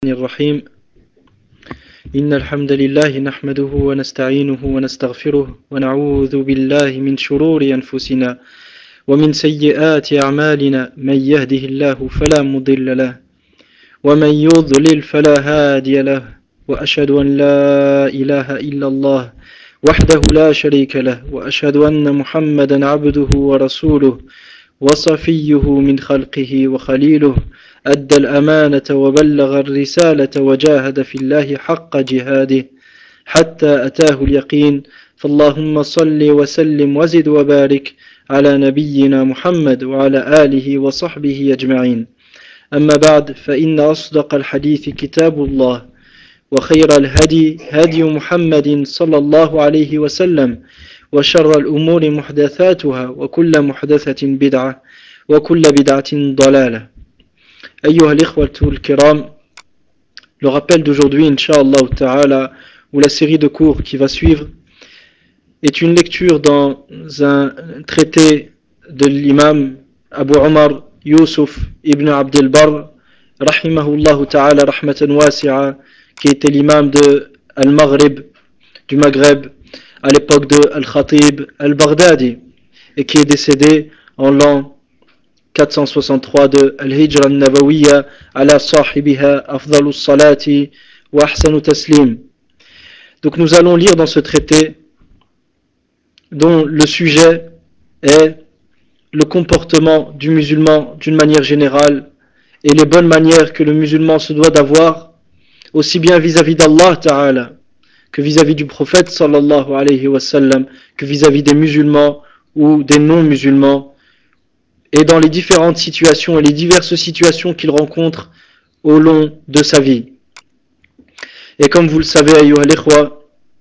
الرحيم إن الحمد لله نحمده ونستعينه ونستغفره ونعوذ بالله من شرور أنفسنا ومن سيئات أعمالنا من يهده الله فلا مضل له ومن يضلل فلا هادي له وأشهد أن لا إله إلا الله وحده لا شريك له وأشهد أن محمدا عبده ورسوله وصفيه من خلقه وخليله أدى الأمانة وبلغ الرسالة وجاهد في الله حق جهاده حتى أتاه اليقين فاللهم صل وسلم وزد وبارك على نبينا محمد وعلى آله وصحبه أجمعين أما بعد فإن أصدق الحديث كتاب الله وخير الهدي هدي محمد صلى الله عليه وسلم وشر الأمور محدثاتها وكل محدثة بدعة وكل بدعة ضلالة. أيها الإخوة الكرام, le rappel d'aujourd'hui, Inch'Allah Ta'ala, ou la série de cours qui va suivre, est une lecture dans un traité de l'imam Abu Omar Yusuf ibn Abdel Barr, rahimahullah ta'ala rahmatan wasi'a, qui était l'imam de Al-Maghrib, du Maghreb, à l'époque de Al-Khatib Al-Baghdadi, et qui est décédé en l'an 463 de Al-Hijra al-Nabawiyya ala sahibiha afdalus salati wa ahsanu taslim. Donc nous allons lire dans ce traité dont le sujet est le comportement du musulman d'une manière générale et les bonnes manières que le musulman se doit d'avoir aussi bien vis-à-vis d'Allah Ta'ala que vis-à-vis du prophète sallallahu alayhi wa sallam, que vis-à-vis des musulmans ou des non-musulmans, et dans les différentes situations et les diverses situations qu'il rencontre au long de sa vie. Et comme vous le savez, ayyuha al-ikhwa,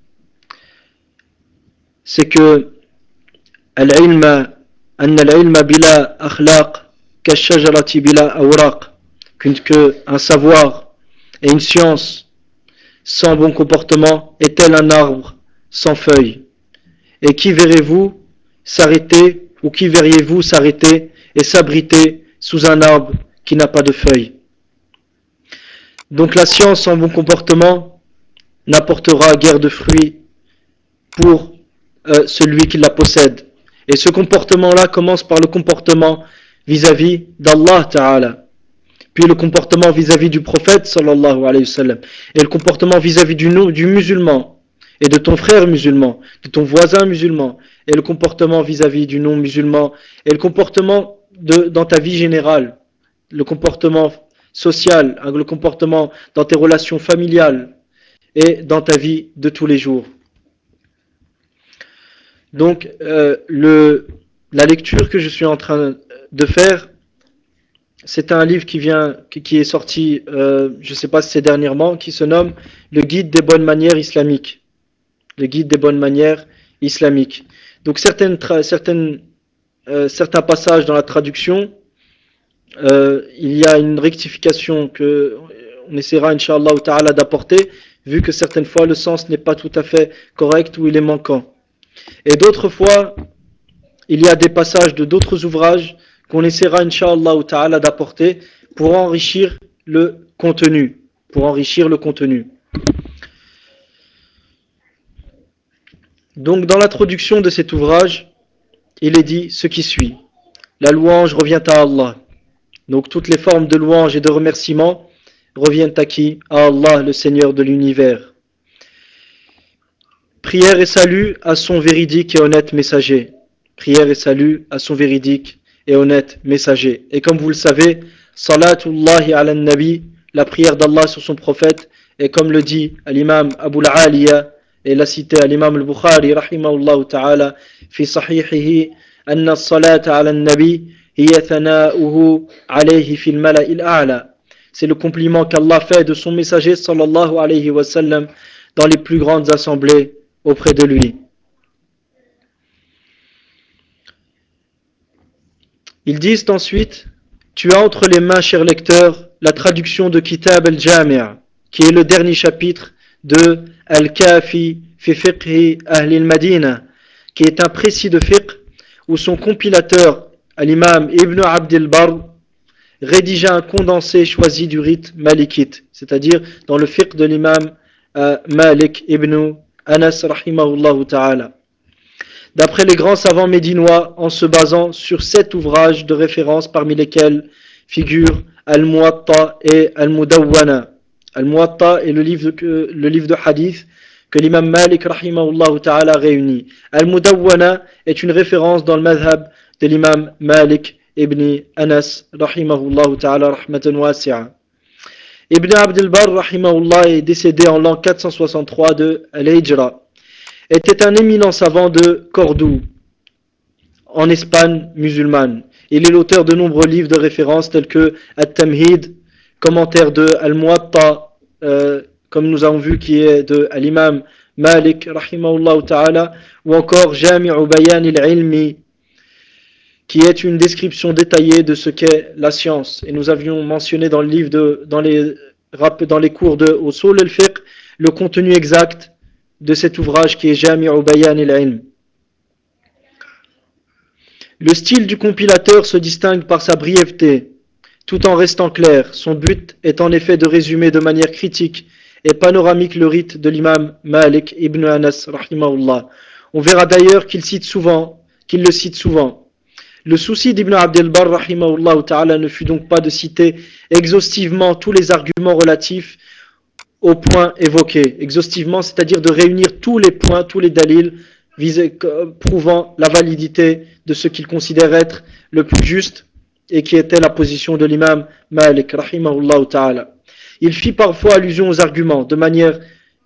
c'est que al-ilma, anna al-ilma bila akhlaq kashajarati bila awraq, qu'un savoir et une science sans bon comportement est tel un arbre sans feuilles. Et qui verrez-vous s'arrêter, ou qui verriez-vous s'arrêter et s'abriter sous un arbre qui n'a pas de feuilles? Donc la science sans bon comportement n'apportera guère de fruits pour celui qui la possède. Et ce comportement-là commence par le comportement vis-à-vis d'Allah Ta'ala, puis le comportement vis-à-vis du prophète sallallahu alayhi wa sallam, et le comportement vis-à-vis du musulman, et de ton frère musulman, de ton voisin musulman, et le comportement vis-à-vis du non-musulman, et le comportement dans ta vie générale, le comportement social, le comportement dans tes relations familiales, et dans ta vie de tous les jours. Donc, la lecture que je suis en train de faire, c'est un livre qui est sorti, je ne sais pas si c'est dernièrement, qui se nomme Le Guide des bonnes manières islamiques. Le Guide des bonnes manières islamiques. Donc, certains passages dans la traduction, il y a une rectification que on essaiera, Inch'Allah Ta'ala, d'apporter, vu que certaines fois le sens n'est pas tout à fait correct ou il est manquant. Et d'autres fois, il y a des passages de d'autres ouvrages qu'on essaiera, Inch'Allah Ta'ala, d'apporter pour enrichir le contenu. Donc, dans l'introduction de cet ouvrage, il est dit ce qui suit. La louange revient à Allah. Donc, toutes les formes de louange et de remerciement reviennent à qui? À Allah, le Seigneur de l'univers. Prière et salut à son véridique et honnête messager. Prière et salut à son véridique et honnête messager. Et comme vous le savez, salatullahi ala nabi, la prière d'Allah sur son prophète, et comme le dit l'imam Abu al-Aliya, et l'a cité à l'imam al-Bukhari, rahimahullah ta'ala, fi sahihihi, anna salata ala nabi, hiya thana'uhu alayhi fil mala'il a'la. C'est le compliment qu'Allah fait de son messager, sallallahu alayhi wa sallam, dans les plus grandes assemblées auprès de lui. Ils disent ensuite, tu as entre les mains, cher lecteur, la traduction de Kitab al-Jami', qui est le dernier chapitre de Al-Kafi fi fiqhi ahli al-Madina, qui est un précis de fiqh où son compilateur, l'imam Ibn Abdel Barr, rédigé un condensé choisi du rite malikite, c'est-à-dire dans le fiqh de l'imam Malik ibn Anas rahimahullah ta'ala. D'après les grands savants médinois, en se basant sur 7 ouvrages de référence parmi lesquels figurent Al-Muwatta et Al-Mudawwana. Al-Muwatta est le livre de hadith que l'imam Malik rahimahullah ta'ala réunit. Al-Mudawwana est une référence dans le madhab de l'imam Malik ibn Anas rahimahullah ta'ala rahmatan wasi'a. Ibn Abd al-Barr rahimahullah est décédé en l'an 463 de Al-Hijra. Était un éminent savant de Cordoue, en Espagne musulmane. Il est l'auteur de nombreux livres de référence tels que At-Tamhid, commentaire de Al-Muwatta, comme nous avons vu qui est de l'imam Malik rahimahullah ta'ala, ou encore Jami'u Bayan al-Ilmi, qui est une description détaillée de ce qu'est la science. Et nous avions mentionné dans le livre dans les cours de Usul al-Fiqh le contenu exact de cet ouvrage qui est Jami'u Bayan al-Ilm. Le style du compilateur se distingue par sa brièveté, tout en restant clair. Son but est en effet de résumer de manière critique et panoramique le rite de l'imam Malik ibn Anas rahimahullah. On verra d'ailleurs qu'il le cite souvent. Le souci d'Ibn Abd al-Barr rahimahullah ta'ala ne fut donc pas de citer exhaustivement tous les arguments relatifs aux points évoqués. Exhaustivement, c'est-à-dire de réunir tous les points, tous les dalils prouvant la validité de ce qu'il considère être le plus juste et qui était la position de l'imam Malik rahimahullah ta'ala. Il fit parfois allusion aux arguments de manière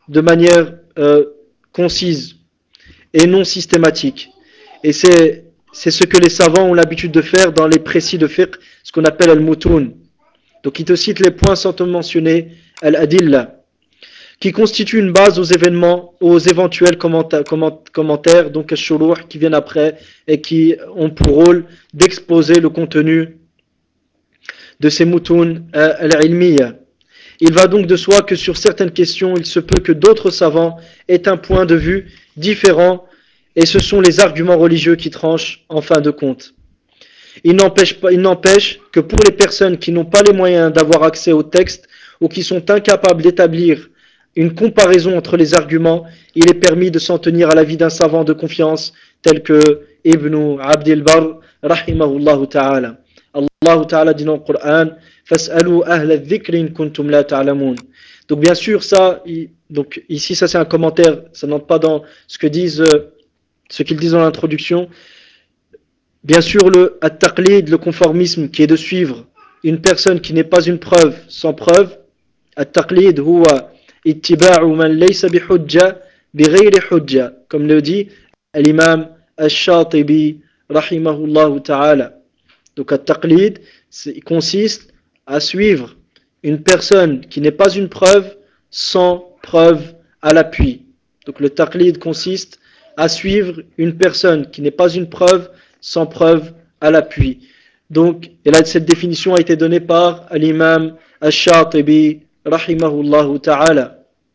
concise et non systématique. Et c'est ce que les savants ont l'habitude de faire dans les précis de fiqh, ce qu'on appelle al-mutun. Donc il te cite les points sans te mentionner al-adilla, qui constitue une base aux éventuels commentaires, donc al-shuruh, qui viennent après et qui ont pour rôle d'exposer le contenu de ces mutun al-ilmiya. Il va donc de soi que sur certaines questions, il se peut que d'autres savants aient un point de vue différent, et ce sont les arguments religieux qui tranchent en fin de compte. Il n'empêche que pour les personnes qui n'ont pas les moyens d'avoir accès au texte ou qui sont incapables d'établir une comparaison entre les arguments, il est permis de s'en tenir à l'avis d'un savant de confiance tel que Ibn Abd al-Barr rahimahullah ta'ala. Allah ta'ala dit dans le Coran Fas'alu ahla dhikrin kuntum la ta'lamun. Donc bien sûr donc ici ça c'est un commentaire, ça n'entre pas dans ce qu'ils disent dans l'introduction. Bien sûr, le at-taqlid, le conformisme, qui est de suivre une personne qui n'est pas une preuve sans preuve. At-taqlid huwa ittiba'u man laysa bihujja bighayri hujja, comme le dit l'imam al-Shatibi rahimahullah ta'ala. Donc at-taqlid consiste à suivre une personne qui n'est pas une preuve sans preuve à l'appui. Donc le taqlid consiste à suivre une personne qui n'est pas une preuve sans preuve à l'appui. Donc, et là, cette définition a été donnée par l'imam al-Shatibi rahimahullah ta'ala.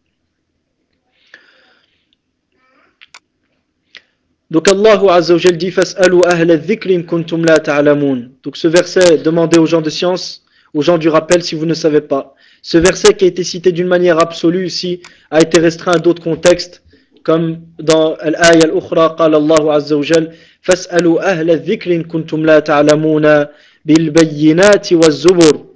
Donc Allah Azza wa Jal dit Fas'alu ahla dhikrin kuntum la ta'lamun. Donc ce verset, demandez aux gens de science, aux gens du rappel si vous ne savez pas. Ce verset qui a été cité d'une manière absolue ici a été restreint à d'autres contextes, comme dans l'ayah al-ukhra, qala Allah Azza wa Jal Fas'alu ahla dhikrin kuntum la ta'lamuna bil bayyinati waz zubur.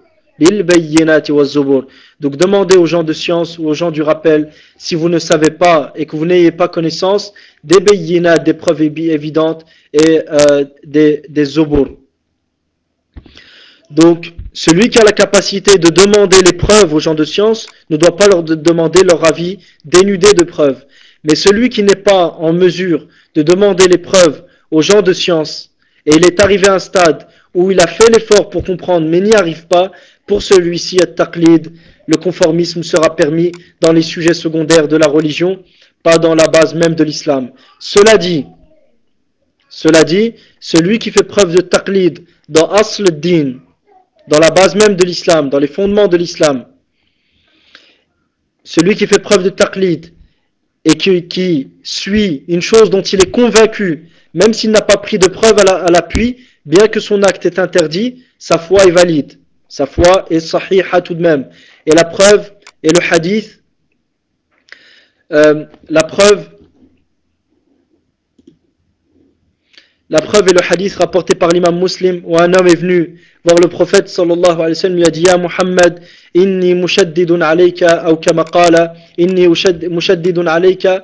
Donc demandez aux gens de science ou aux gens du rappel si vous ne savez pas et que vous n'ayez pas connaissance des bayyinat, des preuves évidentes et des zubur. Donc celui qui a la capacité de demander les preuves aux gens de science ne doit pas leur demander leur avis dénudé de preuves. Mais celui qui n'est pas en mesure de demander les preuves aux gens de science et il est arrivé à un stade où il a fait l'effort pour comprendre mais n'y arrive pas, pour celui-ci, at-taqlid, le conformisme sera permis dans les sujets secondaires de la religion, pas dans la base même de l'islam. Cela dit, celui qui fait preuve de taqlid dans asl ad-din, dans la base même de l'islam, dans les fondements de l'islam, celui qui fait preuve de taqlid et qui suit une chose dont il est convaincu, même s'il n'a pas pris de preuve à l'appui, bien que son acte est interdit, sa foi est valide. Sa foi est sahiha tout de même. Et la preuve est le hadith. La preuve est le hadith rapporté par l'imam Muslim où un homme est venu voir le prophète sallallahu alayhi wa sallam, lui a dit: Ya Muhammad, inni mushaddidun alayka, ou kama qala, inni mushaddidun alayka,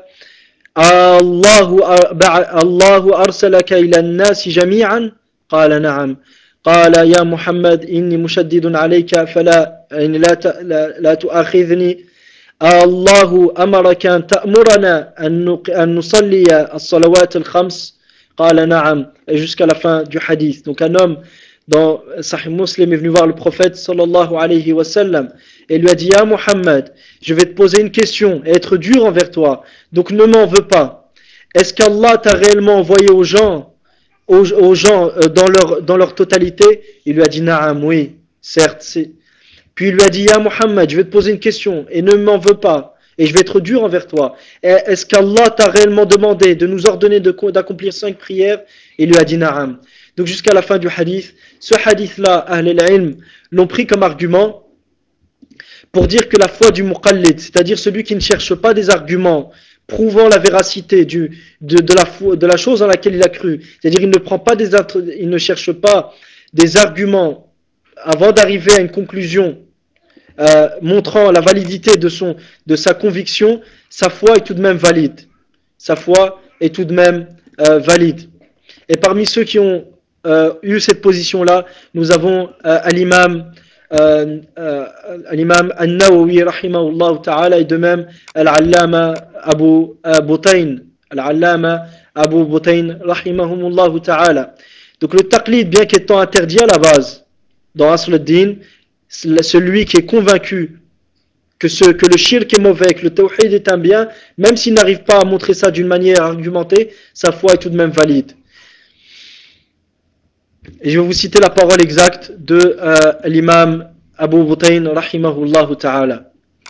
الله أرسلك إلى الناس جميعا قال نعم قال يا محمد إني مشدد عليك فلا يعني لا تؤاخذني الله أمرك أن تأمرنا أن نصلي الصلوات الخمس قال نعم et jusqu'à la fin du hadith. Donc un homme dans Sahih Muslim est venu voir le prophète sallallahu alayhi wa sallam et lui a dit: Ya Muhammad, je vais te poser une question et être dur envers toi, donc ne m'en veux pas. Est-ce qu'Allah t'a réellement envoyé aux gens dans leur totalité? Il lui a dit: Naam, oui, certes. Puis il lui a dit: Ya Muhammad, je vais te poser une question et ne m'en veux pas, et je vais être dur envers toi. Est-ce qu'Allah t'a réellement demandé de nous ordonner d'accomplir 5 prières? Il lui a dit: Naam. Donc jusqu'à la fin du hadith, ce hadith-là, Ahl al-Ilm l'ont pris comme argument pour dire que la foi du muqallid, c'est-à-dire celui qui ne cherche pas des arguments prouvant la véracité de la chose dans laquelle il a cru, c'est-à-dire il ne cherche pas des arguments avant d'arriver à une conclusion montrant la validité de sa conviction, sa foi est tout de même valide. Sa foi est tout de même valide. Et parmi ceux qui ont eu cette position-là, nous avons l'imam An-Nawawi rahimahullah ta'ala, et de même Al-Allama Abu Butayn, Al-Allama Abu Butayn rahimahumullah ta'ala. Donc le taqlid, bien qu'étant interdit à la base dans Asl ad-Din, celui qui est convaincu que le shirk est mauvais, que le tawhid est un bien, même s'il n'arrive pas à montrer ça d'une manière argumentée, sa foi est tout de même valide. Et je vais vous citer la parole exacte de l'imam Abu Butayn rahimahullah ta'ala.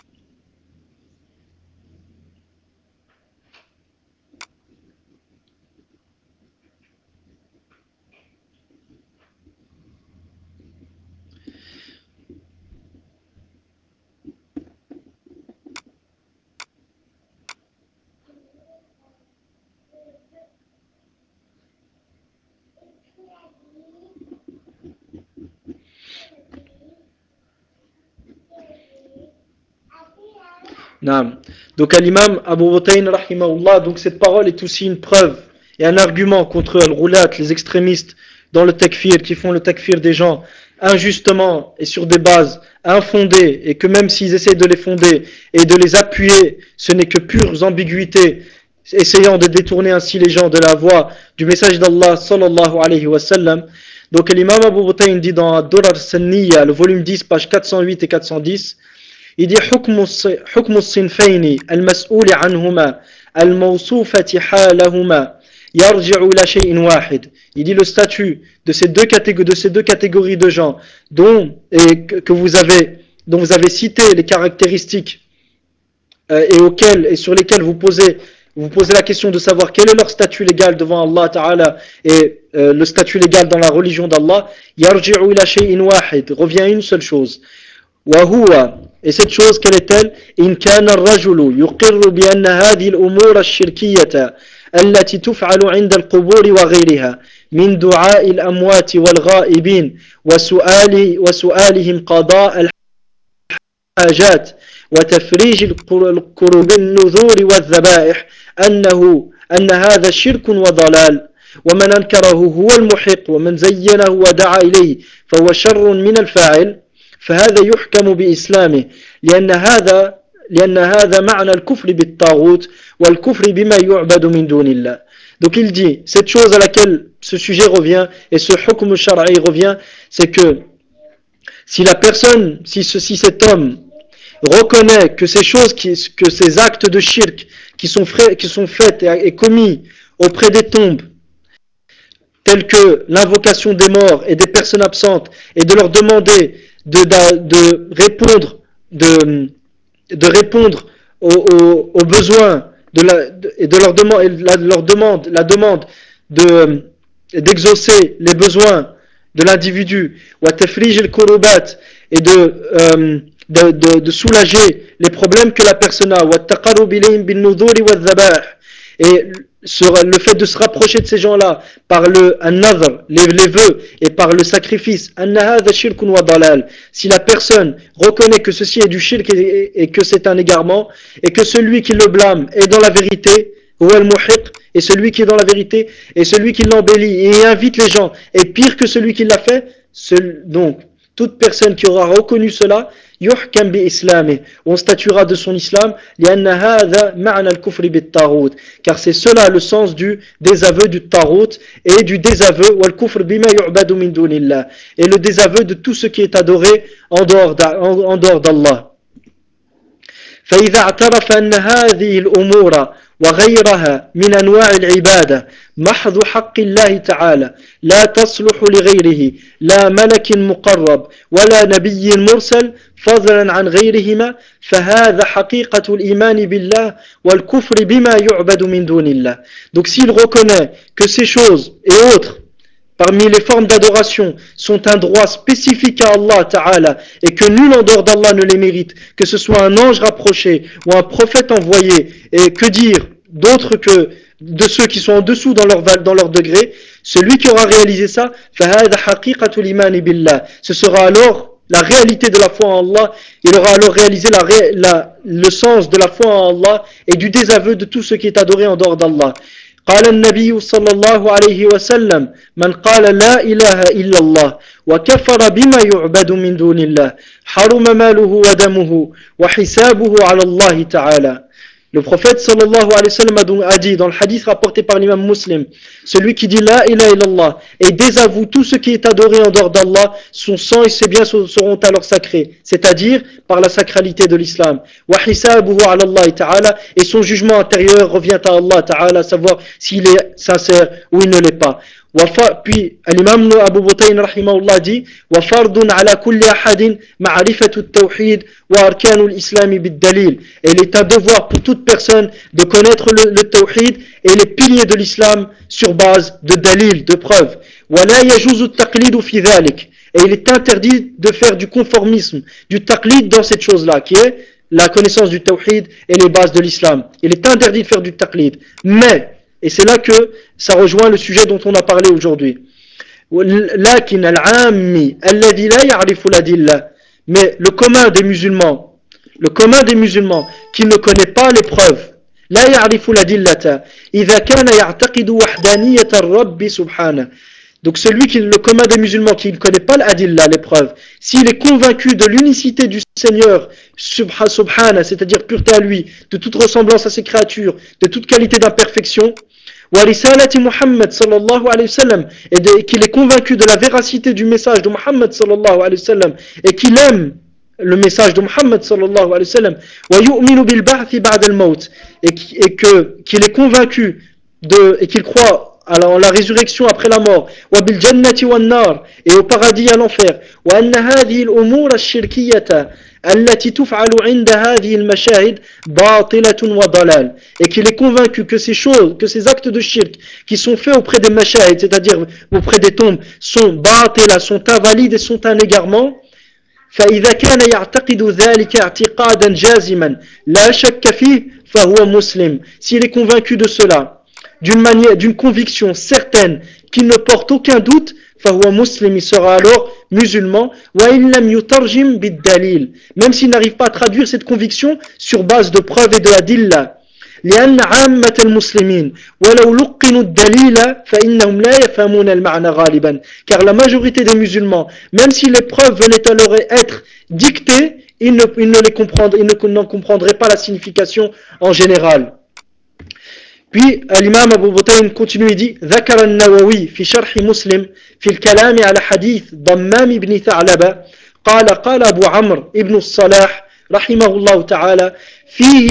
Donc à l'imam Abu Butayn rahimahullah, donc cette parole est aussi une preuve et un argument contre al-roulat, les extrémistes dans le takfir, qui font le takfir des gens injustement et sur des bases infondées, et que même s'ils essaient de les fonder et de les appuyer, ce n'est que pures ambiguïtés, essayant de détourner ainsi les gens de la voie du message d'Allah sallallahu alayhi wa sallam. Donc l'imam Abu Butayn dit dans Durar Sanniya, le volume 10, page 408 et 410, il dit: حكم الصنفين المسؤول عنهما الموصوفة حالهما يرجع إلى شيء واحد. Il dit le statut de ces deux catégories de gens dont vous avez cité les caractéristiques et sur lesquelles vous posez la question de savoir quel est leur statut légal devant Allah Ta'ala et le statut légal dans la religion d'Allah. يرجع إلى شيء واحد, revient à une seule chose. وهو, et cette chose, quelle est-elle? إن كان الرجل يقر بأن هذه الأمور الشركية التي تفعل عند القبور وغيرها من دعاء الأموات والغائبين وسؤالهم قضاء الحاجات وتفريج الكروب النذور والذبائح أن هذا شرك وضلال ومن أنكره هو المحق ومن زينه ودعا إليه فهو شر من الفاعل فهذا يحكم بإسلامه لأن هذا معنى الكفر بالطاغوت والكفر بما يعبد من دون الله. Donc il dit, cette chose à laquelle ce sujet revient et ce hukm shar'i revient, c'est que si cet homme reconnaît que ces actes de shirk qui sont faits et commis auprès des tombes, tels que l'invocation des morts et des personnes absentes, et de leur demander de répondre aux besoins et de leur demande d'exaucer les besoins de l'individu, wa tafrij al-kurubat, et de soulager les problèmes que la personne a, wa taqarrub ilayhim bin nuduri wa dhabah, et le fait de se rapprocher de ces gens-là par le an-nadhr, les vœux, et par le sacrifice, anna hadha shirkun wa dalal. Si la personne reconnaît que ceci est du shirk et que c'est un égarement, et que celui qui le blâme est dans la vérité, huwa al-muhiq, et celui qui est dans la vérité, et celui qui l'embellit et invite les gens est pire que celui qui l'a fait, donc toute personne qui aura reconnu cela, yuhkam bi islami, on statuera de son islam, lianna hadha ma'na al-kufri bit taghut, car c'est cela le sens du désaveu du taghut et du désaveu wal kufr bima yu'badu min dunillah, et le désaveu de tout ce qui est adoré en dehors d'Allah. فإذا اعترف أن هذه الأمور وغيرها من أنواع العبادة محض حق الله تعالى لا تصلح لغيره لا ملك مقرب ولا نبي مرسل فضلا عن غيرهما فهذا حقيقة الإيمان بالله والكفر بما يعبد من دون الله. Donc s'il reconnaît que ces choses et autres parmi les formes d'adoration sont un droit spécifique à Allah Ta'ala et que nul en dehors d'Allah ne les mérite, que ce soit un ange rapproché ou un prophète envoyé, et que dire d'autre que de ceux qui sont en dessous dans leur degré, celui qui aura réalisé ça, ce sera alors la réalité de la foi en Allah, il aura alors réalisé le sens de la foi en Allah et du désaveu de tout ce qui est adoré en dehors d'Allah. قال النبي صلى الله عليه وسلم من قال لا إله إلا الله وكفر بما يعبد من دون الله حرم ماله ودمه وحسابه على الله تعالى. Le prophète sallallahu alayhi wa sallam a dit dans le hadith rapporté par l'imam Muslim, celui qui dit la ilaha illallah et désavoue tout ce qui est adoré en dehors d'Allah, son sang et ses biens seront alors sacrés, c'est-à-dire par la sacralité de l'islam. Wa hisabuhu ala Allah ta'ala, et son jugement intérieur revient à Allah ta'ala, savoir s'il est sincère ou il ne l'est pas. Puis l'imam Abu Butayn rahimahullah dit وَفَرْضٌ عَلَى كُلِّ أَحَدٍ مَعْرِفَةُ التَّوْحِيدِ وَأَرْكَانُ الْإِسْلَامِ بِالدَّلِيلِ. Et il est un devoir pour toute personne de connaître le tawhid et les piliers de l'islam sur base de dalil, de preuves. وَلَا يَجُوزُ التَّقْلِيدُ فِي ذَلِكَ. Et il est interdit de faire du conformisme, du taqlid dans cette chose-là, qui est la connaissance du tawhid et les bases de l'islam. Il est interdit de faire du taqlid. Mais, et c'est là que ça rejoint le sujet dont on a parlé aujourd'hui. لكن العامي الذي لا يعرف الأدلة, mais le commun des musulmans qui ne connaît pas les preuves, لا يعرف الأدلة إذا كان يعتقد وحدانية الرب سبحانه. Donc le commun des musulmans qui ne connaît pas l'adillah, les preuves, s'il est convaincu de l'unicité du Seigneur subhana, c'est-à-dire pureté à lui, de toute ressemblance à ses créatures, de toute qualité d'imperfection, wa risalati Muhammad sallallahu alayhi wa sallam, et qu'il est convaincu de la véracité du message de Muhammad sallallahu alayhi wa sallam, et qu'il aime le message de Muhammad sallallahu alayhi wa sallam, wa yu'minu bil ba'thi ba'da al-maut, et qu'il est convaincu et qu'il croit alors la résurrection après la mort, wa bil jannati wan nar, et au paradis et à l'enfer, wa anna hadhihi al-umur ash-shirkiyyah allati tuf'alu 'inda hadhihi al-mashahid batilatun wa dalal, et qu'il est convaincu que ces choses, que ces actes de shirk qui sont faits auprès des mashahid, c'est-à-dire auprès des tombes, sont batila, sont invalides et sont un égarement. فإذا كان يعتقد ذلك اعتقادا جازما لا شك فيه فهو مسلم. S'il est convaincu de cela d'une conviction certaine qui ne porte aucun doute, فهو مسلم, il sera alors musulman, وإن لم يترجم بالدليل, même s'il n'arrive pas à traduire cette conviction sur base de preuves et de adilla. لأن عامة المسلمين ولو لقنوا الدليل فإنهم لا يفهمون المعنى غالبا, car la majorité des musulmans, même si les preuves venaient à leur être dictées, ils n'en comprendraient pas la signification en général. Puis l'imam Abu Butayn continue et dit ذكر النووي في شرح مسلم في الكلام على حديث ضمام بن ثعلبة قال أبو عمرو ابن الصلاح رحمه الله تعالى فيه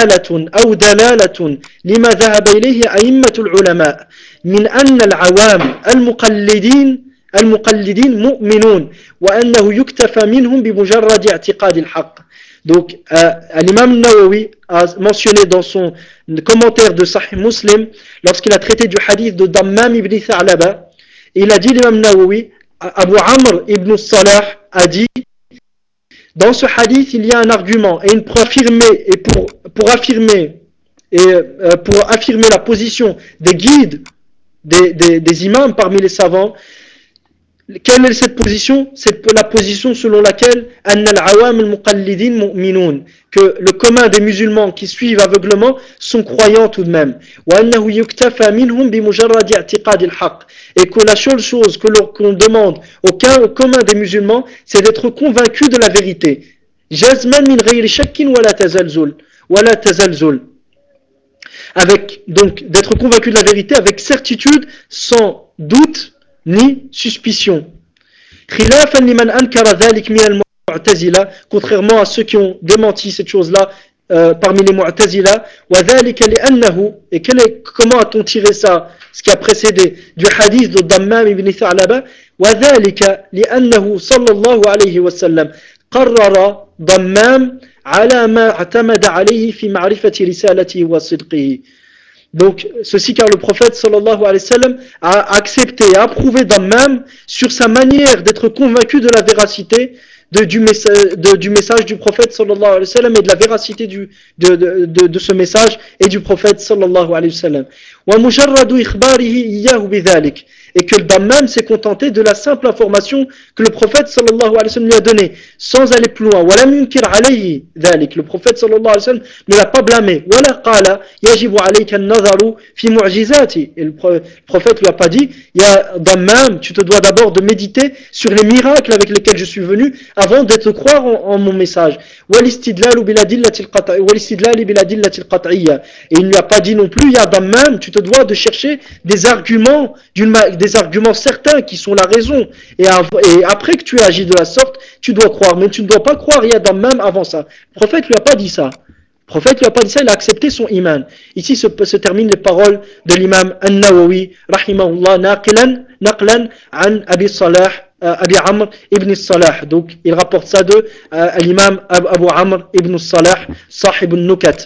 دلالة لما ذهب إليه أئمة العلماء من أن العوام المقلدين مؤمنون وأنه يكتفى منهم بمجرد اعتقاد الحق. Donc, l'imam Nawawi a mentionné dans son commentaire de Sahih Muslim, lorsqu'il a traité du hadith de Dammam ibn Tha'laba, il a dit l'imam Nawawi, Abu Amr ibn Salah a dit, dans ce hadith, il y a un argument et une preuve affirmée, et pour affirmer la position des guides, des imams parmi les savants. Quelle est cette position? C'est la position selon laquelle que le commun des musulmans qui suivent aveuglement sont croyants tout de même. Et que la seule chose que l'on demande au commun des musulmans, c'est d'être convaincu de la vérité. Avec, donc, d'être convaincu de la vérité avec certitude, sans doute ni suspicion. Contrairement à ceux qui ont démenti cette chose-là parmi les Mu'tazila. Et comment a-t-on tiré ça, ce qui a précédé du hadith de Dammam ibn Tha'laba? وذلك لأنه صلى الله عليه وسلم قرر ضمام على ما اعتمد عليه في معرفة رسالته وصدقه. Donc, ceci car le prophète sallallahu alayhi wa sallam a accepté et approuvé Dammam sur sa manière d'être convaincu de la véracité du message du prophète sallallahu alayhi wa sallam et de la véracité de ce message et du prophète sallallahu alayhi wa sallam. وَمُجَرَّدُ إِخْبَارِهِ إِيَّاهُ بِذَلِكَ. Et que le Dammam s'est contenté de la simple information que le prophète sallallahu alayhi wa sallam lui a donnée, sans aller plus loin. وَلَمْ يُنْكِرْ عَلَيْهِ ذَلِكَ. Le prophète sallallahu alayhi wa sallam ne l'a pas blâmé. وَلَا قَالَ يَجِبُ عَلَيْكَ النَّظَرُ فِي مُعْجِزَاتِ. Et le prophète lui a pas dit, ya Dammam, tu te dois d'abord de méditer sur les miracles avec lesquels je suis venu avant de te croire en mon message. وَالِاسْتِدْلَالُ بِالْأَدِلَّةِ الْقَطْعِيَّةِ. Et il ne lui a pas dit non plus, ya Dammam, tu te dois de chercher des arguments certains qui sont la raison. Et après que tu aies agi de la sorte, tu dois croire. Mais tu ne dois pas croire ya Dammam avant ça. Le prophète lui a pas dit ça. Le prophète lui a pas dit ça, il a accepté son iman. Ici se terminent les paroles de l'imam An-Nawawi, rahimahullah, naqlan an Abi Salah, Abi Amr ibn Salah. Donc il rapporte ça de l'imam Abu Amr ibn Salah, sahib al-Nukat.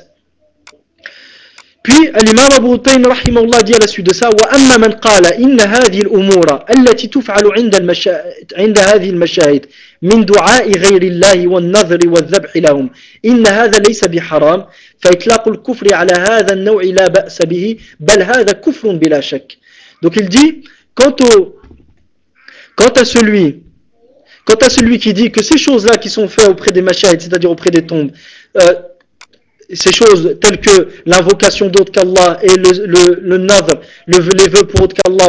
Puis l'imam Abu Taym rahimahullah dit à la suite de ça, وَأَمَّا مَنْ قَالَ إِنَّ هَذِهِ الْأُمُورَ التي تفعل عند هذه المشاهد من دعاء غير الله والنذر والذبح لهم إن هذا ليس بحرام فإطلاق الكفر على هذا النوع لا بأس به بل هذا كفر بلا شك. Donc il dit, quant à celui qui dit que ces choses-là qui sont faites auprès des mashahid, c'est-à-dire auprès des tombes, ces choses telles que l'invocation d'autre qu'Allah et le nadr, les vœux pour autre qu'Allah,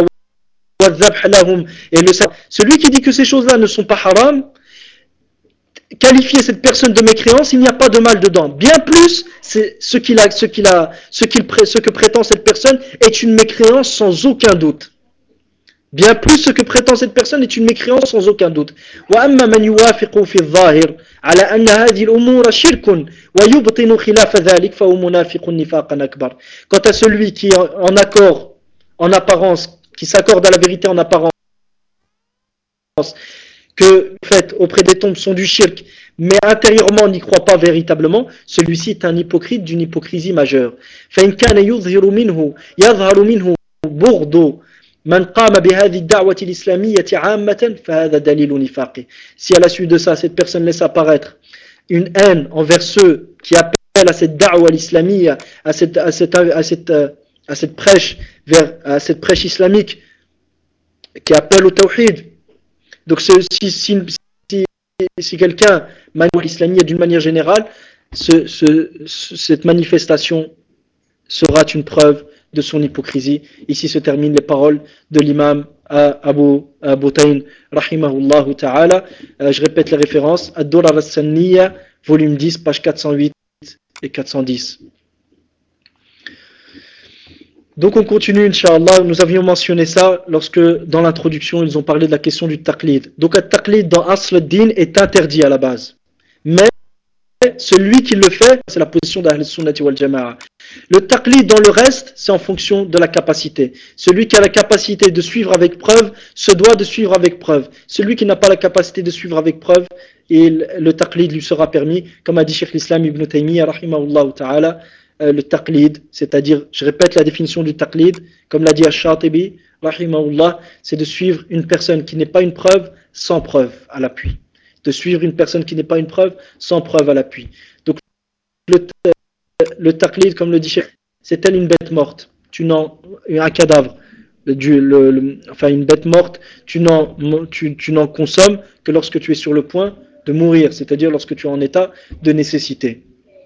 et celui qui dit que ces choses-là ne sont pas haram, qualifier cette personne de mécréance, il n'y a pas de mal dedans. Bien plus, c'est ce que prétend cette personne est une mécréance sans aucun doute. Bien plus, ce que prétend cette personne est une mécréance sans aucun doute. وَأَمَّا مَنْ يُوَافِقُ فِي الظَّاهِرِ عَلَى أَنَّ هَذِهِ الْأُمُورَ شِرْكٌ وَيُبْطِنُ خِلَافَ ذَلِكَ فَهُوَ مُنَافِقٌ نِفَاقًا أَكْبَرَ. Quant à celui qui est en apparence, qui s'accorde à la vérité en apparence, que fait auprès des tombes sont du shirk, mais intérieurement n'y croit pas véritablement, celui-ci est un hypocrite d'une hypocrisie majeure. فَإِنْ كَانَ يَظْهَرُ مِنْهُ بُغْضُ من قام بهذه الدعوة الإسلامية عامة فهذا دليل نفاقه. Si à la suite de ça, cette personne laisse apparaître une haine envers ceux qui appellent à cette da'wa l'islamiyya, à cette prêche islamique qui appelle au tawhid. Donc si quelqu'un manie l'islamiyya d'une manière générale, cette manifestation sera une preuve de son hypocrisie. Ici se terminent les paroles de l'imam Abu Tayn rahimahullah ta'ala. Je répète les références: Ad-Durar as-Sanniya, volume 10, page 408 et 410. Donc on continue, Inch'Allah. Nous avions mentionné ça lorsque dans l'introduction ils ont parlé de la question du taqlid. Donc le taqlid dans Asl ad-Din est interdit à la base, mais celui qui le fait, c'est la position d'Ahl Sunnati wal Jama'a. Le taqlid dans le reste, c'est en fonction de la capacité. Celui qui a la capacité de suivre avec preuve se doit de suivre avec preuve. Celui qui n'a pas la capacité de suivre avec preuve, le taqlid lui sera permis, comme a dit Cheikh l'Islam Ibn Taymiyyah rahimahullah ta'ala le taqlid, c'est-à-dire, je répète la définition du taqlid, comme l'a dit Ash-Shatibi, rahimahullah, c'est de suivre une personne qui n'est pas une preuve sans preuve à l'appui. De suivre une personne qui n'est pas une preuve sans preuve à l'appui. Donc le taqlid, comme le dit Cheikh, c'est tel une bête morte, un cadavre, enfin une bête morte, tu n'en consommes que lorsque tu es sur le point de mourir, c'est-à-dire lorsque tu es en état de nécessité.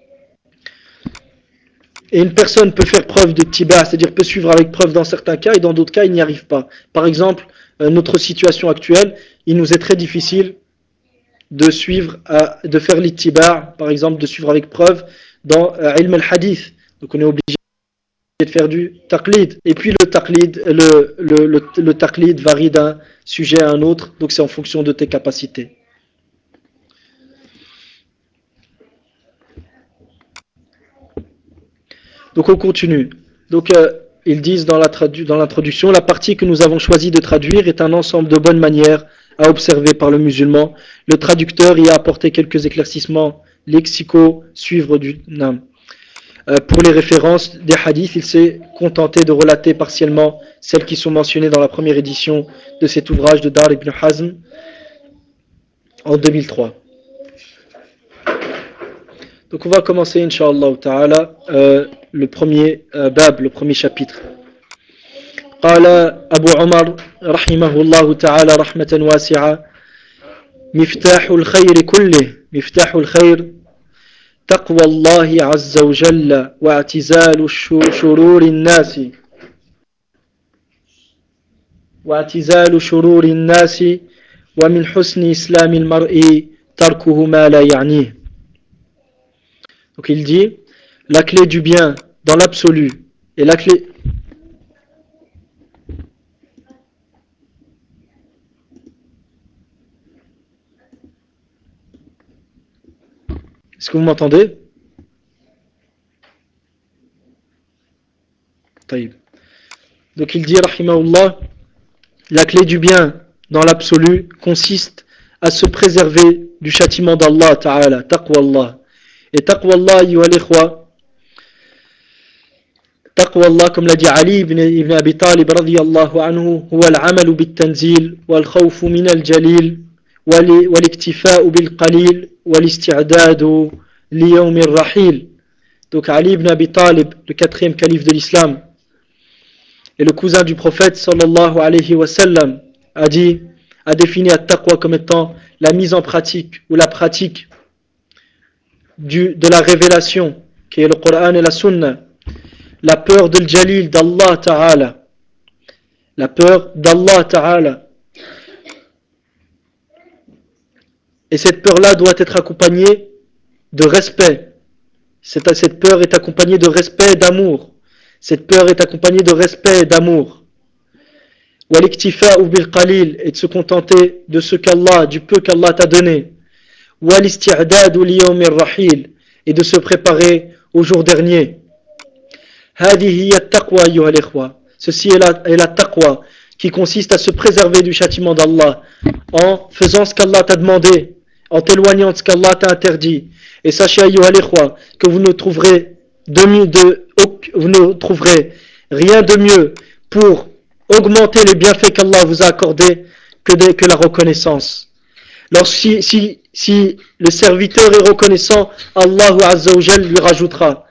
Et une personne peut faire preuve de tiba, c'est-à-dire peut suivre avec preuve dans certains cas, et dans d'autres cas, il n'y arrive pas. Par exemple, notre situation actuelle, il nous est très difficile de suivre, de faire l'ittiba, par exemple, de suivre avec preuve dans ilm al-hadith. Donc on est obligé de faire du taqlid. Et puis le taqlid varie d'un sujet à un autre, donc c'est en fonction de tes capacités. Donc on continue. Donc ils disent dans l'introduction, la partie que nous avons choisi de traduire est un ensemble de bonnes manières à observer par le musulman. Le traducteur y a apporté quelques éclaircissements lexicaux, suivre du nam. Pour les références des hadiths, il s'est contenté de relater partiellement celles qui sont mentionnées dans la première édition de cet ouvrage de Dar ibn Hazm en 2003. Donc on va commencer, Inch'Allah ta'ala, le premier bab, le premier chapitre. قال أبو عمر رحمه الله تعالى رحمة واسعة مفتاح الخير كله مفتاح الخير تقوى الله عز وجل واعتزال شرور الناس ومن حسن إسلام المرء تركه ما لا يعنيه. Donc il dit, la clé du bien dans l'absolu et la clé... Est-ce que vous m'entendez? طيب. Donc il dit, rahimahullah, la clé du bien dans l'absolu consiste à se préserver du châtiment d'Allah ta'ala, taqwa Allah. Et taqwa Allah, ayyuha l'ikhwa, taqwa Allah, comme l'a dit Ali ibn Abi Talib radiyallahu anhu, huwa al-amalu bit-tanzil wal-khawfu min al-jalil wal-iktifa'u bil-qalil wal-isti'dadu li-yawm ar-rahil. Donc Ali ibn Abi Talib, le quatrième calife de l'islam, et le cousin du prophète sallallahu alayhi wa sallam, a défini at-taqwa comme étant la mise en pratique ou la pratique de la révélation, qui est le Coran et la Sunna, la peur de l'Jalil d'Allah Ta'ala, la peur d'Allah Ta'ala. Et cette peur-là doit être accompagnée de respect. Cette peur est accompagnée de respect et d'amour. Cette peur est accompagnée de respect et d'amour. Waliktifa'u bil qalil, et de se contenter de ce qu'Allah, du peu qu'Allah t'a donné. Walisti'dadu li yawmir rahil, et de se préparer au jour dernier. Hadihi at-taqwa ayyuha al-ikhwa. Ceci est la taqwa, qui consiste à se préserver du châtiment d'Allah en faisant ce qu'Allah t'a demandé, en t'éloignant de ce qu'Allah t'a interdit. Et sachez ayyuha al-ikhwa que vous ne trouverez rien de mieux pour augmenter les bienfaits qu'Allah vous a accordés que la reconnaissance. Si le serviteur est reconnaissant, Allah Azza wa Jal lui rajoutera.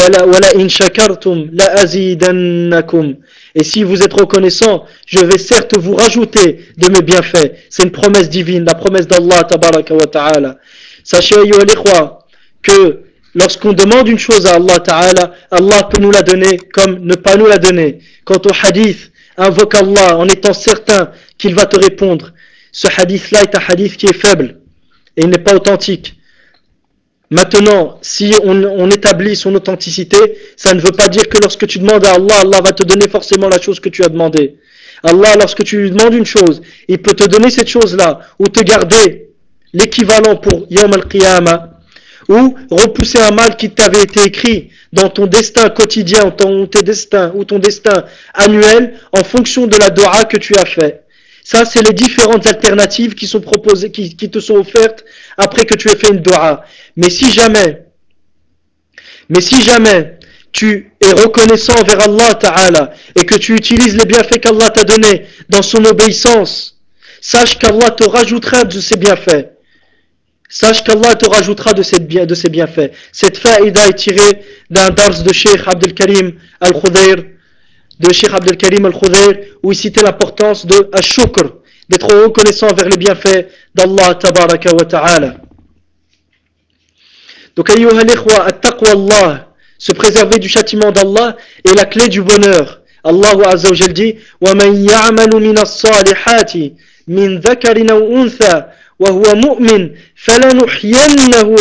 Et si vous êtes reconnaissant, je vais certes vous rajouter de mes bienfaits. C'est une promesse divine, la promesse d'Allah tabaraka wa ta'ala. Sachez que lorsqu'on demande une chose à Allah ta'ala, Allah peut nous la donner comme ne pas nous la donner. Quant au hadith, invoque Allah en étant certain qu'il va te répondre. Ce hadith-là est un hadith qui est faible et il n'est pas authentique. Maintenant, si on établit son authenticité, ça ne veut pas dire que lorsque tu demandes à Allah, Allah va te donner forcément la chose que tu as demandé. Allah, lorsque tu lui demandes une chose, il peut te donner cette chose-là, ou te garder l'équivalent pour Yawm al-Qiyamah, ou repousser un mal qui t'avait été écrit dans ton destin quotidien, ou ton destin annuel, en fonction de la dua que tu as fait. Ça, c'est les différentes alternatives qui sont proposées, qui te sont offertes après que tu aies fait une dua. Mais si jamais tu es reconnaissant envers Allah Ta'ala et que tu utilises les bienfaits qu'Allah t'a donnés dans son obéissance, sache qu'Allah te rajoutera de ses bienfaits. Sache qu'Allah te rajoutera de ses bienfaits. Cette faïda est tirée d'un dars de Cheikh Abdel Karim Al-Khudayr, où il citait l'importance de Ash-Shukr, d'être reconnaissant envers les bienfaits d'Allah Tabaraka wa Ta'ala. Donc, ayyuha l'ikhwa, at-taqwa Allah, se préserver du châtiment d'Allah est la clé du bonheur. Allah Azza wa Jal dit وَمَنْ يَعْمَلُ مِنَ الصَّالِحَاتِ مِنْ ذَكَرٍ أَوْ أُنْثَى وَهُوَ مُؤْمِنٌ فَلَنُحْيِيَنَّهُ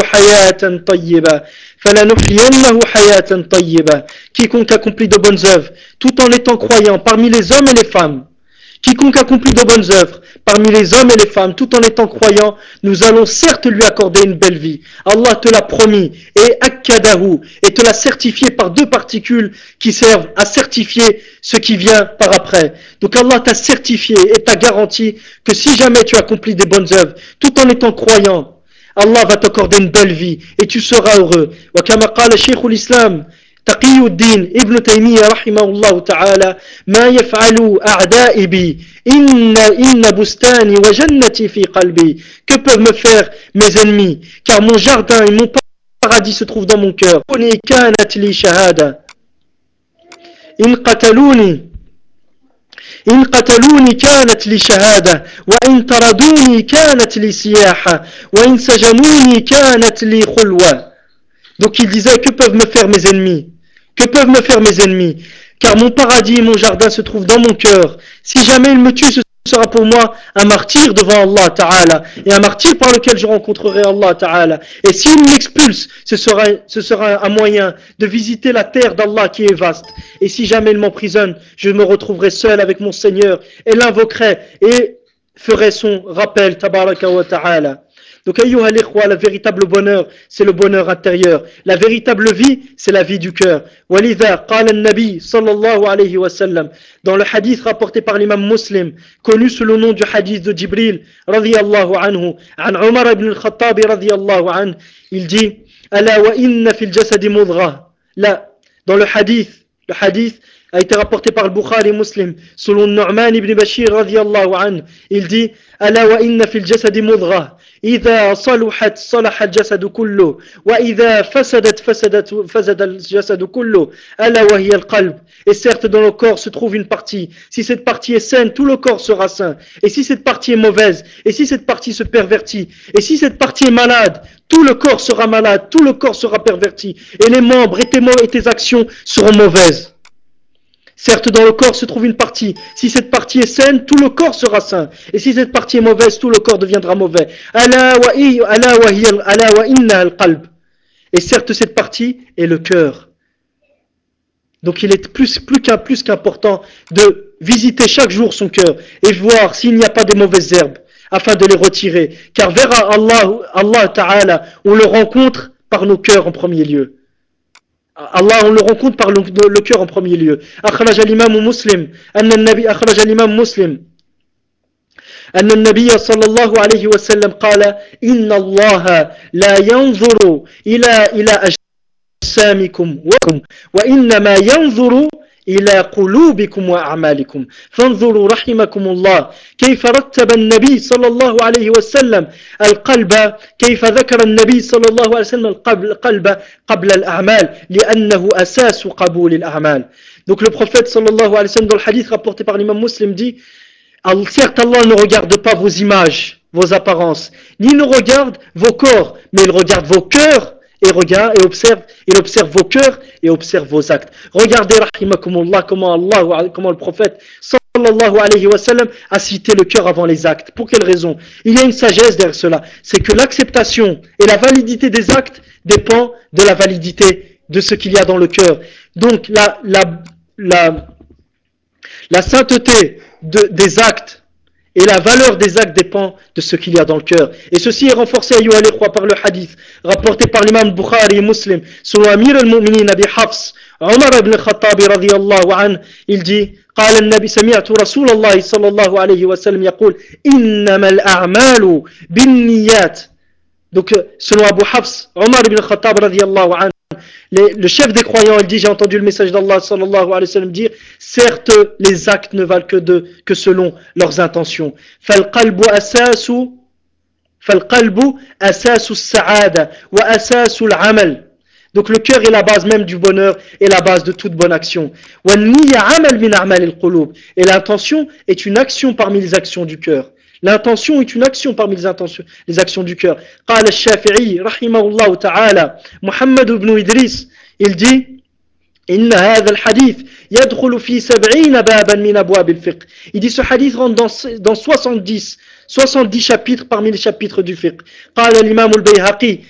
حَيَاةً طَيِّبَةً. Quiconque accomplit de bonnes œuvres, tout en étant croyant parmi les hommes et les femmes. Quiconque accomplit de bonnes œuvres parmi les hommes et les femmes, tout en étant croyant, nous allons certes lui accorder une belle vie. Allah te l'a promis, et akkadahu, et te l'a certifié par deux particules qui servent à certifier ce qui vient par après. Donc Allah t'a certifié et t'a garanti que si jamais tu accomplis des bonnes œuvres, tout en étant croyant, Allah va t'accorder une belle vie et tu seras heureux. Wa kama qala Shaykhul Islam تقي الدين ابن تيمية رحمه الله تعالى ما يفعل أعدائي بي إن بستاني وجنتي في قلبي. Que peuvent me faire mes ennemis, car mon jardin et mon paradis se trouvent dans mon cœur. كانت لي شهادة إن قتلوني كانت لي شهادة وإن طردوني كانت لي سياحة وإن سجنوني كانت لي خلوة. Donc il disait, que peuvent me faire mes ennemis? Que peuvent me faire mes ennemis? Car mon paradis et mon jardin se trouvent dans mon cœur. Si jamais ils me tuent, ce sera pour moi un martyr devant Allah Ta'ala, et un martyr par lequel je rencontrerai Allah Ta'ala. Et s'ils m'expulsent, ce sera un moyen de visiter la terre d'Allah qui est vaste. Et si jamais ils m'emprisonnent, je me retrouverai seul avec mon Seigneur, et l'invoquerai, et ferai son rappel, Tabaraka wa Ta'ala. Donc, ayyuha l'ikhwa, le véritable bonheur, c'est le bonheur intérieur. La véritable vie, c'est la vie du cœur. Walidha, qala al-Nabi, sallallahu alayhi wa sallam, dans le hadith rapporté par l'imam Muslim, connu sous le nom du hadith de Jibril, radiyallahu anhu, an Umar ibn al-Khattab, radiyallahu anhu, il dit, ala wa inna fil jasadi mudgha. Là, dans le hadith a été rapporté par le Bukhari Muslim, selon Nu'man ibn Bashir, radiyallahu anhu, il dit, ala wa inna fil jasadi mudgha. إذا صلحت صلح الجسد كله وإذا فسدت فسد الجسد كله ألا وهي القلب. Et certes dans le corps se trouve une partie. Si cette partie est saine, tout le corps sera sain. Et si cette partie est mauvaise, et si cette partie se pervertit, et si cette partie est malade, tout le corps sera malade, tout le corps sera perverti. Et les membres et tes actions seront mauvaises. Certes, dans le corps se trouve une partie. Si cette partie est saine, tout le corps sera sain. Et si cette partie est mauvaise, tout le corps deviendra mauvais. Et certes, cette partie est le cœur. Donc il est plus qu'important de visiter chaque jour son cœur et voir s'il n'y a pas de mauvaises herbes, afin de les retirer. Car vers Allah Ta'ala, on le rencontre par nos cœurs en premier lieu. Allah, on le rencontre par le cœur en premier lieu. أخرج الإمام مسلم أن النبي صلى الله عليه وسلم قال إن الله لا ينظر إلى أجسامكم وإنما ينظر إلى قلوبكم وأعمالكم فانظروا رحمكم الله كيف رتب النبي صلى الله عليه وسلم القلب كيف ذكر النبي صلى الله عليه وسلم القلب قبل الأعمال لأنه أساس قبول الأعمال. Donc le prophète sallallahu alayhi wa sallam dans le hadith rapporté par l'imam Muslim dit, certes Allah ne regarde pas vos images, vos apparences, ni ne regarde vos corps, mais il regarde vos cœurs et observe vos cœurs et observe vos actes. Regardez rahimakumullah comment le prophète sallallahu alayhi wa sallam a cité le cœur avant les actes. Pour quelle raison? Il y a une sagesse derrière cela, c'est que l'acceptation et la validité des actes dépend de la validité de ce qu'il y a dans le cœur. Donc la sainteté des actes et la valeur des actes dépend de ce qu'il y a dans le cœur. Et ceci est renforcé par le hadith rapporté par l'imam Bukhari et Muslim selon Amir al-Mu'minin Abi Hafs Omar ibn Khattab radiyallahu anhu, il dit قال النبي سمعت رسول الله صلى الله عليه وسلم يقول إنما الأعمال بالنيات Donc, selon Abu Hafs, Omar ibn Khattab radiyallahu anhu, le chef des croyants, il dit, j'ai entendu le message d'Allah sallallahu alayhi wa sallam dire, certes, les actes ne valent que selon leurs intentions. فالقلب أساس فالقلب أساس السعادة وأساس العمل. Donc le cœur est la base même du bonheur et la base de toute bonne action. Et l'intention est une action parmi les actions du cœur. L'intention est une action parmi les actions du cœur. قال الشافعي رحمه الله تعالى محمد بن إدريس, il dit إن هذا الحديث يدخل في 70 بابا من أبواب الفقه. Il dit ce hadith rentre dans 70 chapitres parmi les chapitres du fiqh. قال الإمام البيهقي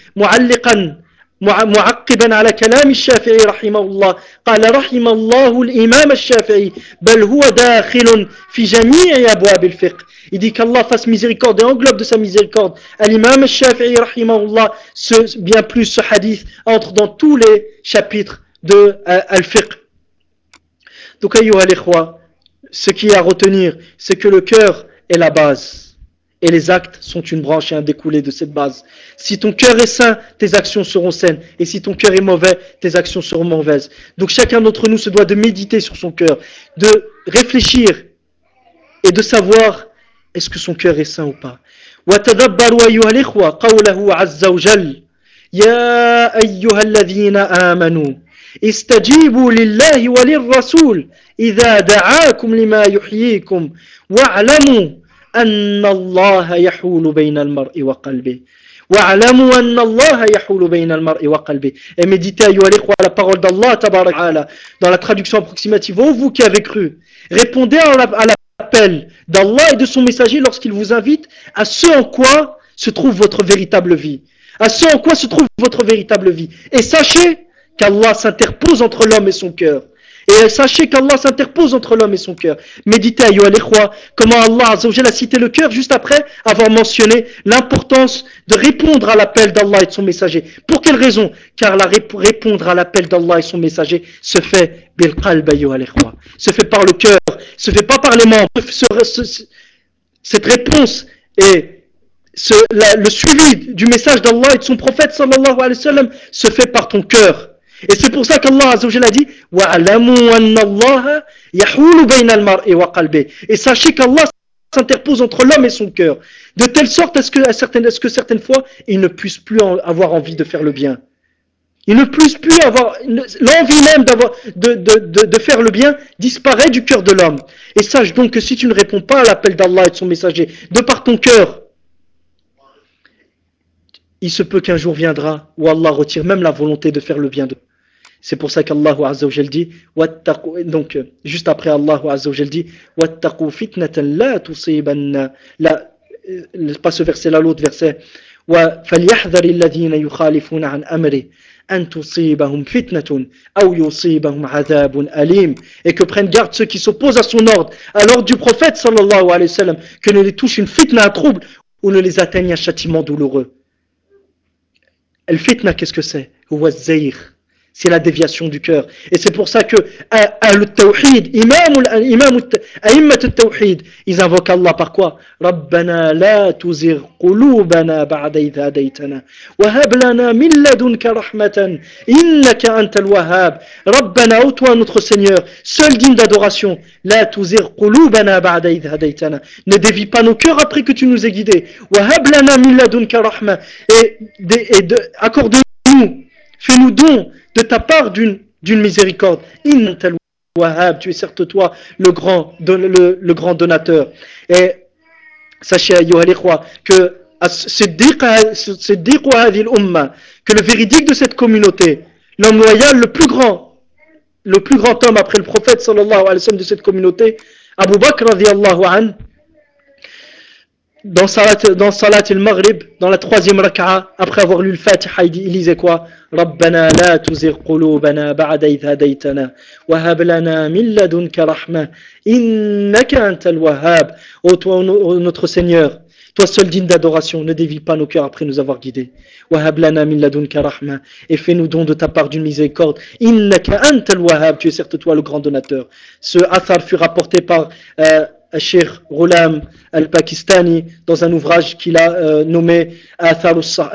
معقبا على كلام الشافعي رحمه الله قال رحم الله الإمام الشافعي بل هو داخل في جميع أبواب الفقه. Il dit qu'Allah fasse miséricorde et englobe de sa miséricorde à l'imam al-Shafi'i rahimahullah, bien plus ce hadith entre dans tous les chapitres de al-fiqh. Donc ayyuha l'ikhwa, ce qui est à retenir, c'est que le cœur est la base et les actes sont une branche et un découlé de cette base. Si ton cœur est sain, tes actions seront saines, et si ton cœur est mauvais, tes actions seront mauvaises. Donc chacun d'entre nous se doit de méditer sur son cœur, de réfléchir et de savoir est-ce que son cœur est sain ou pas. وتدبروا أيها الإخوة قوله عز وجل يا أيها الذين آمنوا استجيبوا لله وللرسول إذا دعاكم لما يحييكم واعلموا أن الله يحول بين المرء وقلبه واعلموا أن الله يحول بين المرء وقلبه. Et méditez أيها الإخوة la parole d'Allah تبارك وتعالى dans la traduction approximative. Ô vous qui avez cru, répondez à l'appel d'Allah et de son messager lorsqu'il vous invite à ce en quoi se trouve votre véritable vie. À ce en quoi se trouve votre véritable vie. Et sachez qu'Allah s'interpose entre l'homme et son cœur. Et sachez qu'Allah s'interpose entre l'homme et son cœur. Méditez, ayyuha al-ikhwa, comment Allah Azza wa Jalla a cité le cœur juste après avoir mentionné l'importance de répondre à l'appel d'Allah et de son messager. Pour quelle raison? Car répondre à l'appel d'Allah et son messager se fait bil qalb, ayyuha al-ikhwa. Se fait par le cœur, se fait pas par les membres. Cette réponse et le suivi du message d'Allah et de son prophète sallallahu alayhi wa sallam se fait par ton cœur. Et c'est pour ça qu'Allah Azza wa Jalla a dit وَعْلَمُوا أَنَّ اللَّهَ يَحُولُ بَيْنَ الْمَرْءِ وَقَلْبِهِ. Et sachez qu'Allah s'interpose entre l'homme et son cœur, de telle sorte à ce que certaines fois, il ne puisse plus avoir envie de faire le bien. Il ne puisse plus avoir l'envie même de faire le bien disparaît du cœur de l'homme. Et sache donc que si tu ne réponds pas à l'appel d'Allah et de son messager de par ton cœur, il se peut qu'un jour viendra où Allah retire même la volonté de faire le bien de. C'est pour ça qu'Allah Azza wa Jal dit, donc juste après Allah Azza wa Jal dit, wattaqu fitnatan la tusibanna, pas ce verset là, l'autre verset, فليحذر الذين يخالفون عن أمره أن تصيبهم فتنة أو يصيبهم عذاب أليم. Et que prennent garde ceux qui s'opposent à son ordre, à l'ordre du prophète sallallahu alayhi wa sallam, que ne les touche une fitna, un trouble, ou ne les atteigne un châtiment douloureux. Al-fitna, qu'est-ce que c'est? C'est la déviation du cœur. Et c'est pour ça que al-tawhid, a'immat al-tawhid, ils invoquent Allah par quoi? Rabbana la tuzigh qulubana ba'da idh hadaytana wa hab lana min ladunka rahmatan innaka antal wahhab. Rabbana, ô toi notre Seigneur, seul digne d'adoration, la tuzigh qulubana ba'da idh hadaytana, ne dévie pas nos cœurs après que tu nous aies guidés. Wa hab lana min ladunka rahma, et accorde-nous, fais-nous don de ta part d'une miséricorde. Innal wahhab, tu es certes toi le grand donateur. Et sachez ayyuha al-ikhwa que que le véridique de cette communauté, l'homme loyal, le plus grand homme après le prophète sallallahu alayhi wa sallam de cette communauté, Abu Bakr radiyallahu anhu, dans Salat al-Maghrib, dans la troisième raka'a, après avoir lu le Fatiha, il lisait quoi? Rabbana la tuzigh qulubana ba'da idh hadaytana wa hab lana min ladunka rahma innaka antal wahhab. Ô toi notre Seigneur, toi seul digne d'adoration, ne dévie pas nos cœurs après nous avoir guidés. Wa hab lana min ladunka rahma, et fais-nous don de ta part d'une miséricorde. Innaka antal wahhab, tu es certes toi le grand donateur. Ce athar fut rapporté par Sheikh Ghulam al-Pakistani dans un ouvrage qu'il a nommé Athar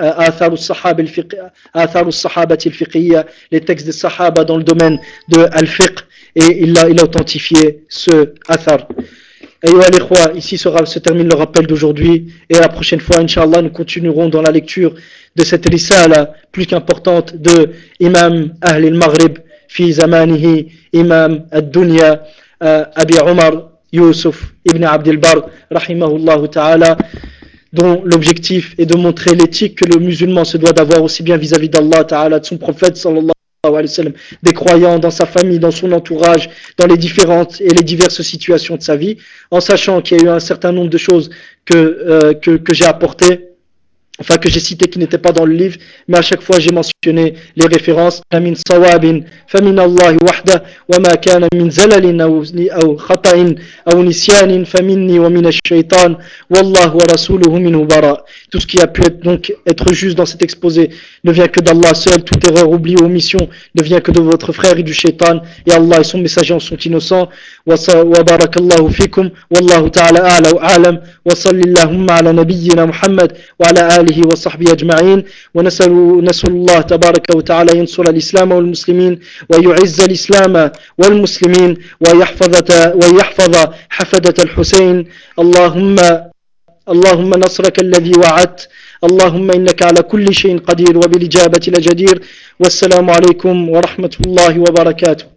al-Sahaba al-Fiqhiyya, les textes des Sahaba dans le domaine de al-Fiqh, et il a authentifié ce Athar. Ayoua l'ikhwa, ici se termine le rappel d'aujourd'hui, et la prochaine fois, Inch'Allah, nous continuerons dans la lecture de cette risala plus qu'importante de Imam Ahl al-Maghrib, fi zamanihi, Imam al-Dunya, Abi Omar Yusuf ibn Abdel Bar, rahimahullah ta'ala, dont l'objectif est de montrer l'éthique que le musulman se doit d'avoir aussi bien vis-à-vis d'Allah ta'ala, de son prophète sallallahu alayhi wa sallam, des croyants, dans sa famille, dans son entourage, dans les différentes et les diverses situations de sa vie, en sachant qu'il y a eu un certain nombre de choses que j'ai apportées, enfin que j'ai cité qui n'étaient pas dans le livre, mais à chaque fois j'ai mentionné les références. Min sawabin, famin Allah wahda, wa ma kana min zalalin aw khata'in aw nisyanin faminni wa min ash-shaytan, wallahu wa rasuluhu minhu bara. Tout ce qui a pu être juste dans cet exposé ne vient que d'Allah seul, toute erreur, oubli ou omission ne vient que de votre frère et du shaitan, et Allah et son messager en sont innocents. Wa barakallahu fikum, wallahu ta'ala a'la wa a'lam, wa sallallahu ala nabiyyina Muhammad wa ala آله وصحبه أجمعين ونسأل الله تبارك وتعالى ينصر الإسلام والمسلمين ويعز الإسلام والمسلمين ويحفظ حفدة الحسين اللهم نصرك الذي وعدت اللهم إنك على كل شيء قدير وبالإجابة لجدير والسلام عليكم ورحمة الله وبركاته.